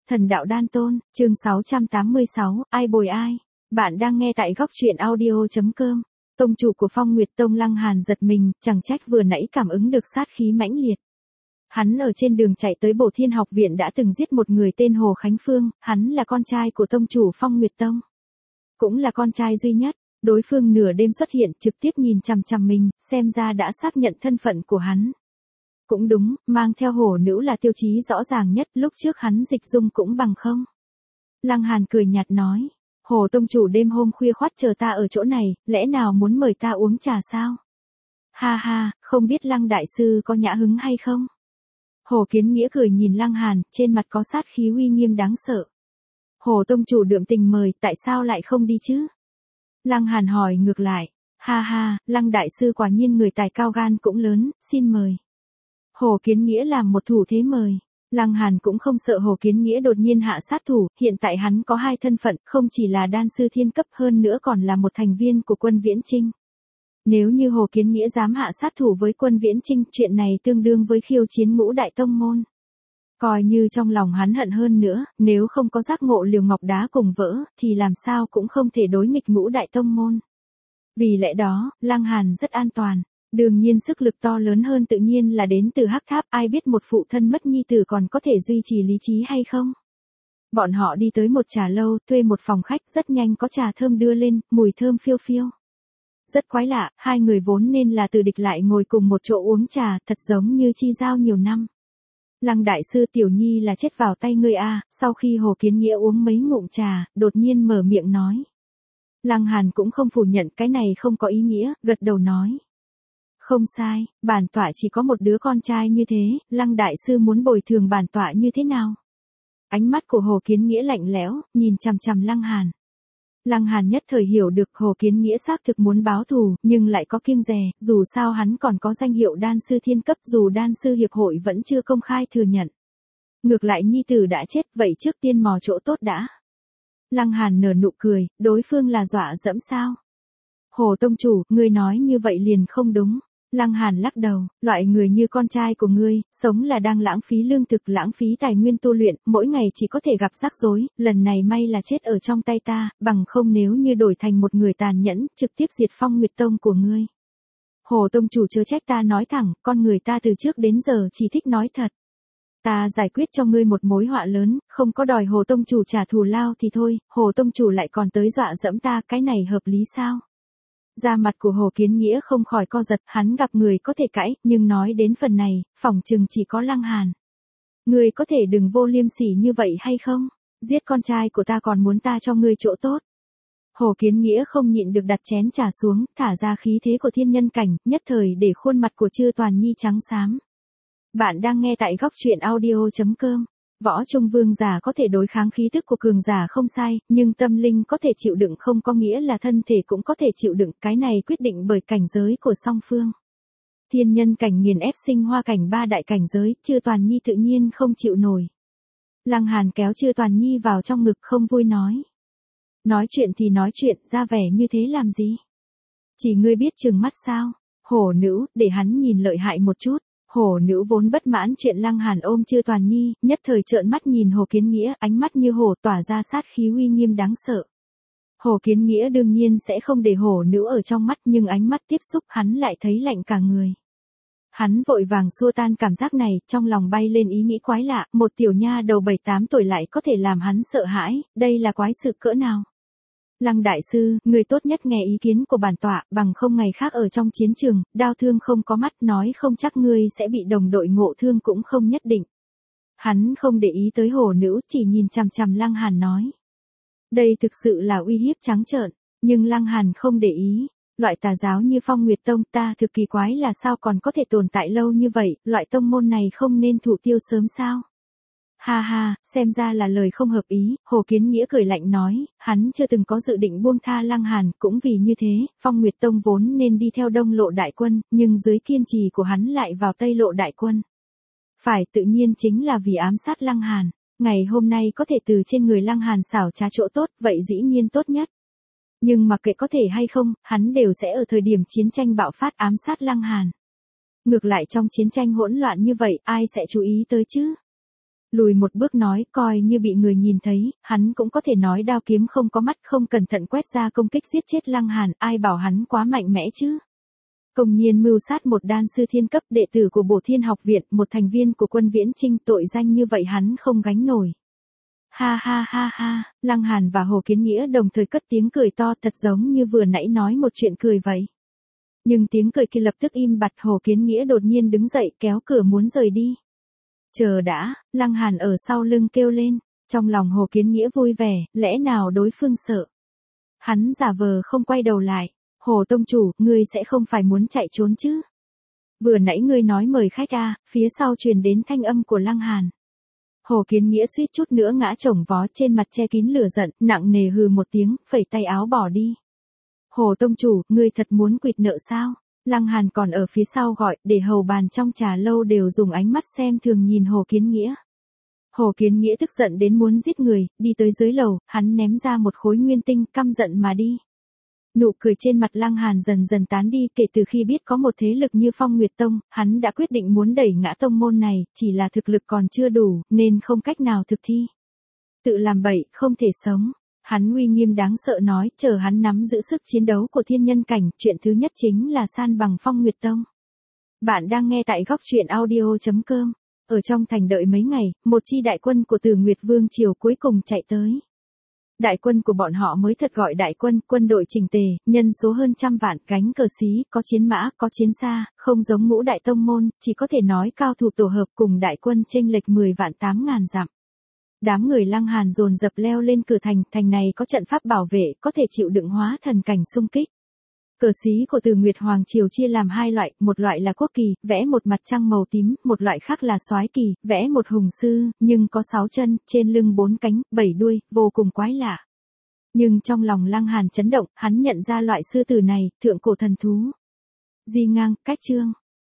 Thần đạo đan tôn, chương 686, ai bồi ai? Bạn đang nghe tại góc truyện audio.com. Tông chủ của Phong Nguyệt Tông Lăng Hàn giật mình, chẳng trách vừa nãy cảm ứng được sát khí mãnh liệt. Hắn ở trên đường chạy tới Bổ Thiên học viện đã từng giết một người tên Hồ Khánh Phương, hắn là con trai của tông chủ Phong Nguyệt Tông. Cũng là con trai duy nhất, đối phương nửa đêm xuất hiện trực tiếp nhìn chằm chằm mình, xem ra đã xác nhận thân phận của hắn. Cũng đúng, mang theo hổ nữ là tiêu chí rõ ràng nhất, lúc trước hắn dịch dung cũng bằng không. Lăng Hàn cười nhạt nói, Hồ tông chủ đêm hôm khuya khoắt chờ ta ở chỗ này, lẽ nào muốn mời ta uống trà sao? Ha ha, không biết Lăng đại sư có nhã hứng hay không? Hồ Kiến Nghĩa cười nhìn Lăng Hàn, trên mặt có sát khí uy nghiêm đáng sợ. Hồ tông chủ đượm tình mời, tại sao lại không đi chứ? Lăng Hàn hỏi ngược lại, ha ha, Lăng đại sư quả nhiên người tài cao gan cũng lớn, xin mời. Hồ Kiến Nghĩa làm một thủ thế mời. Lăng Hàn cũng không sợ Hồ Kiến Nghĩa đột nhiên hạ sát thủ, hiện tại hắn có hai thân phận, không chỉ là đan sư thiên cấp hơn nữa còn là một thành viên của quân Viễn Chinh. Nếu như Hồ Kiến Nghĩa dám hạ sát thủ với quân Viễn Chinh, chuyện này tương đương với khiêu chiến ngũ đại tông môn. Coi như trong lòng hắn hận hơn nữa, nếu không có giác ngộ liều ngọc đá cùng vỡ, thì làm sao cũng không thể đối nghịch ngũ đại tông môn. Vì lẽ đó, Lăng Hàn rất an toàn. Đương nhiên sức lực to lớn hơn tự nhiên là đến từ Hắc Tháp, ai biết một phụ thân mất nhi tử còn có thể duy trì lý trí hay không. Bọn họ đi tới một trà lâu, thuê một phòng khách, rất nhanh có trà thơm đưa lên, mùi thơm phiêu phiêu. Rất quái lạ, hai người vốn nên là từ địch lại ngồi cùng một chỗ uống trà, thật giống như chi giao nhiều năm. Lăng đại sư tiểu nhi là chết vào tay ngươi a. Sau khi Hồ Kiến Nghĩa uống mấy ngụm trà, đột nhiên mở miệng nói. Lăng Hàn cũng không phủ nhận cái này không có ý nghĩa, gật đầu nói. Không sai, bản tọa chỉ có một đứa con trai như thế, Lăng đại sư muốn bồi thường bản tọa như thế nào? Ánh mắt của Hồ Kiến Nghĩa lạnh lẽo, nhìn chằm chằm Lăng Hàn. Lăng Hàn nhất thời hiểu được Hồ Kiến Nghĩa xác thực muốn báo thù, nhưng lại có kiêng dè, dù sao hắn còn có danh hiệu đan sư thiên cấp, dù đan sư hiệp hội vẫn chưa công khai thừa nhận. Ngược lại nhi tử đã chết, vậy trước tiên mò chỗ tốt đã. Lăng Hàn nở nụ cười, đối phương là dọa dẫm sao? Hồ tông chủ, ngươi nói như vậy liền không đúng. Lăng Hàn lắc đầu, loại người như con trai của ngươi, sống là đang lãng phí lương thực, lãng phí tài nguyên tu luyện, mỗi ngày chỉ có thể gặp rắc rối, lần này may là chết ở trong tay ta, bằng không nếu như đổi thành một người tàn nhẫn, trực tiếp diệt Phong Nguyệt Tông của ngươi. Hồ tông chủ chớ trách ta nói thẳng, con người ta từ trước đến giờ chỉ thích nói thật. Ta giải quyết cho ngươi một mối họa lớn, không có đòi Hồ tông chủ trả thù lao thì thôi, Hồ tông chủ lại còn tới dọa dẫm ta, cái này hợp lý sao? Da mặt của Hồ Kiến Nghĩa không khỏi co giật, hắn gặp người có thể cãi, nhưng nói đến phần này, phỏng chừng chỉ có Lăng Hàn. Ngươi có thể đừng vô liêm sỉ như vậy hay không? Giết con trai của ta còn muốn ta cho ngươi chỗ tốt. Hồ Kiến Nghĩa không nhịn được đặt chén trà xuống, thả ra khí thế của thiên nhân cảnh, nhất thời để khuôn mặt của Chư Toàn Nhi trắng xám. Bạn đang nghe tại góc truyện audio.com. Võ Trung Vương giả có thể đối kháng khí tức của cường giả không sai, nhưng tâm linh có thể chịu đựng không có nghĩa là thân thể cũng có thể chịu đựng, cái này quyết định bởi cảnh giới của song phương. Thiên nhân cảnh nghiền ép sinh hoa cảnh ba đại cảnh giới, Chư Toàn Nhi tự nhiên không chịu nổi. Lăng Hàn kéo Chư Toàn Nhi vào trong ngực không vui nói. Nói chuyện thì nói chuyện, ra vẻ như thế làm gì? Chỉ ngươi biết trừng mắt sao? Hổ nữ, để hắn nhìn lợi hại một chút. Hổ nữ vốn bất mãn chuyện Lăng Hàn ôm Chư Toàn Nhi, nhất thời trợn mắt nhìn Hồ Kiến Nghĩa, ánh mắt như hổ tỏa ra sát khí uy nghiêm đáng sợ. Hồ Kiến Nghĩa đương nhiên sẽ không để hổ nữ ở trong mắt, nhưng ánh mắt tiếp xúc hắn lại thấy lạnh cả người. Hắn vội vàng xua tan cảm giác này, trong lòng bay lên ý nghĩ quái lạ, một tiểu nha đầu 7-8 tuổi lại có thể làm hắn sợ hãi, đây là quái sự cỡ nào? Lăng đại sư, người tốt nhất nghe ý kiến của bản tọa, bằng không ngày khác ở trong chiến trường, đao thương không có mắt, nói không chắc ngươi sẽ bị đồng đội ngộ thương cũng không nhất định. Hắn không để ý tới hồ nữ, chỉ nhìn chằm chằm Lăng Hàn nói. Đây thực sự là uy hiếp trắng trợn, nhưng Lăng Hàn không để ý. Loại tà giáo như Phong Nguyệt Tông ta thực kỳ quái là sao còn có thể tồn tại lâu như vậy, loại tông môn này không nên thủ tiêu sớm sao? Ha ha, xem ra là lời không hợp ý, Hồ Kiến Nghĩa cười lạnh nói, hắn chưa từng có dự định buông tha Lăng Hàn, cũng vì như thế, Phong Nguyệt Tông vốn nên đi theo Đông Lộ đại quân, nhưng dưới kiên trì của hắn lại vào Tây Lộ đại quân. Phải, tự nhiên chính là vì ám sát Lăng Hàn, ngày hôm nay có thể từ trên người Lăng Hàn xảo trá chỗ tốt, vậy dĩ nhiên tốt nhất. Nhưng mặc kệ có thể hay không, hắn đều sẽ ở thời điểm chiến tranh bạo phát ám sát Lăng Hàn. Ngược lại trong chiến tranh hỗn loạn như vậy, ai sẽ chú ý tới chứ? Lùi một bước nói, coi như bị người nhìn thấy, hắn cũng có thể nói đao kiếm không có mắt, không cẩn thận quét ra công kích giết chết Lăng Hàn, ai bảo hắn quá mạnh mẽ chứ. Công nhiên mưu sát một đan sư thiên cấp, đệ tử của Bổ Thiên học viện, một thành viên của quân Viễn Chinh, tội danh như vậy hắn không gánh nổi. Ha ha ha ha, Lăng Hàn và Hồ Kiến Nghĩa đồng thời cất tiếng cười to, thật giống như vừa nãy nói một chuyện cười vậy. Nhưng tiếng cười kia lập tức im bặt, Hồ Kiến Nghĩa đột nhiên đứng dậy kéo cửa muốn rời đi. Chờ đã, Lăng Hàn ở sau lưng kêu lên, trong lòng Hồ Kiến Nghĩa vui vẻ, lẽ nào đối phương sợ. Hắn giả vờ không quay đầu lại, Hồ tông chủ, ngươi sẽ không phải muốn chạy trốn chứ. Vừa nãy ngươi nói mời khách à, phía sau truyền đến thanh âm của Lăng Hàn. Hồ Kiến Nghĩa suýt chút nữa ngã chồng vó, trên mặt che kín lửa giận, nặng nề hừ một tiếng, phẩy tay áo bỏ đi. Hồ tông chủ, ngươi thật muốn quỵt nợ sao? Lăng Hàn còn ở phía sau gọi, để hầu bàn trong trà lâu đều dùng ánh mắt xem thường nhìn Hồ Kiến Nghĩa. Hồ Kiến Nghĩa tức giận đến muốn giết người, đi tới dưới lầu, hắn ném ra một khối nguyên tinh, căm giận mà đi. Nụ cười trên mặt Lăng Hàn dần dần tán đi, kể từ khi biết có một thế lực như Phong Nguyệt Tông, hắn đã quyết định muốn đẩy ngã tông môn này, chỉ là thực lực còn chưa đủ, nên không cách nào thực thi. Tự làm bậy, không thể sống. Hắn uy nghiêm đáng sợ nói, chờ hắn nắm giữ sức chiến đấu của thiên nhân cảnh, chuyện thứ nhất chính là san bằng Phong Nguyệt Tông. Bạn đang nghe tại góc truyện audio.com. Ở trong thành đợi mấy ngày, một chi đại quân của Từ Nguyệt Vương Triều cuối cùng chạy tới. Đại quân của bọn họ mới thật gọi đại quân, quân đội chỉnh tề, nhân số hơn 100 vạn, gánh cờ xí, có chiến mã, có chiến xa, không giống ngũ đại tông môn, chỉ có thể nói cao thủ tổ hợp cùng đại quân chênh lệch 10 vạn 8.000 dặm. Đám người Lăng Hàn dồn dập leo lên cửa thành, thành này có trận pháp bảo vệ, có thể chịu đựng hóa thần cảnh xung kích. Cờ xí của Từ Nguyệt Hoàng Triều chia làm hai loại, một loại là quốc kỳ, vẽ một mặt trăng màu tím, một loại khác là soái kỳ, vẽ một hùng sư, nhưng có 6 chân, trên lưng 4 cánh, 7 đuôi, vô cùng quái lạ. Nhưng trong lòng Lăng Hàn chấn động, hắn nhận ra loại sư tử này, thượng cổ thần thú. Di ngang, cách chương.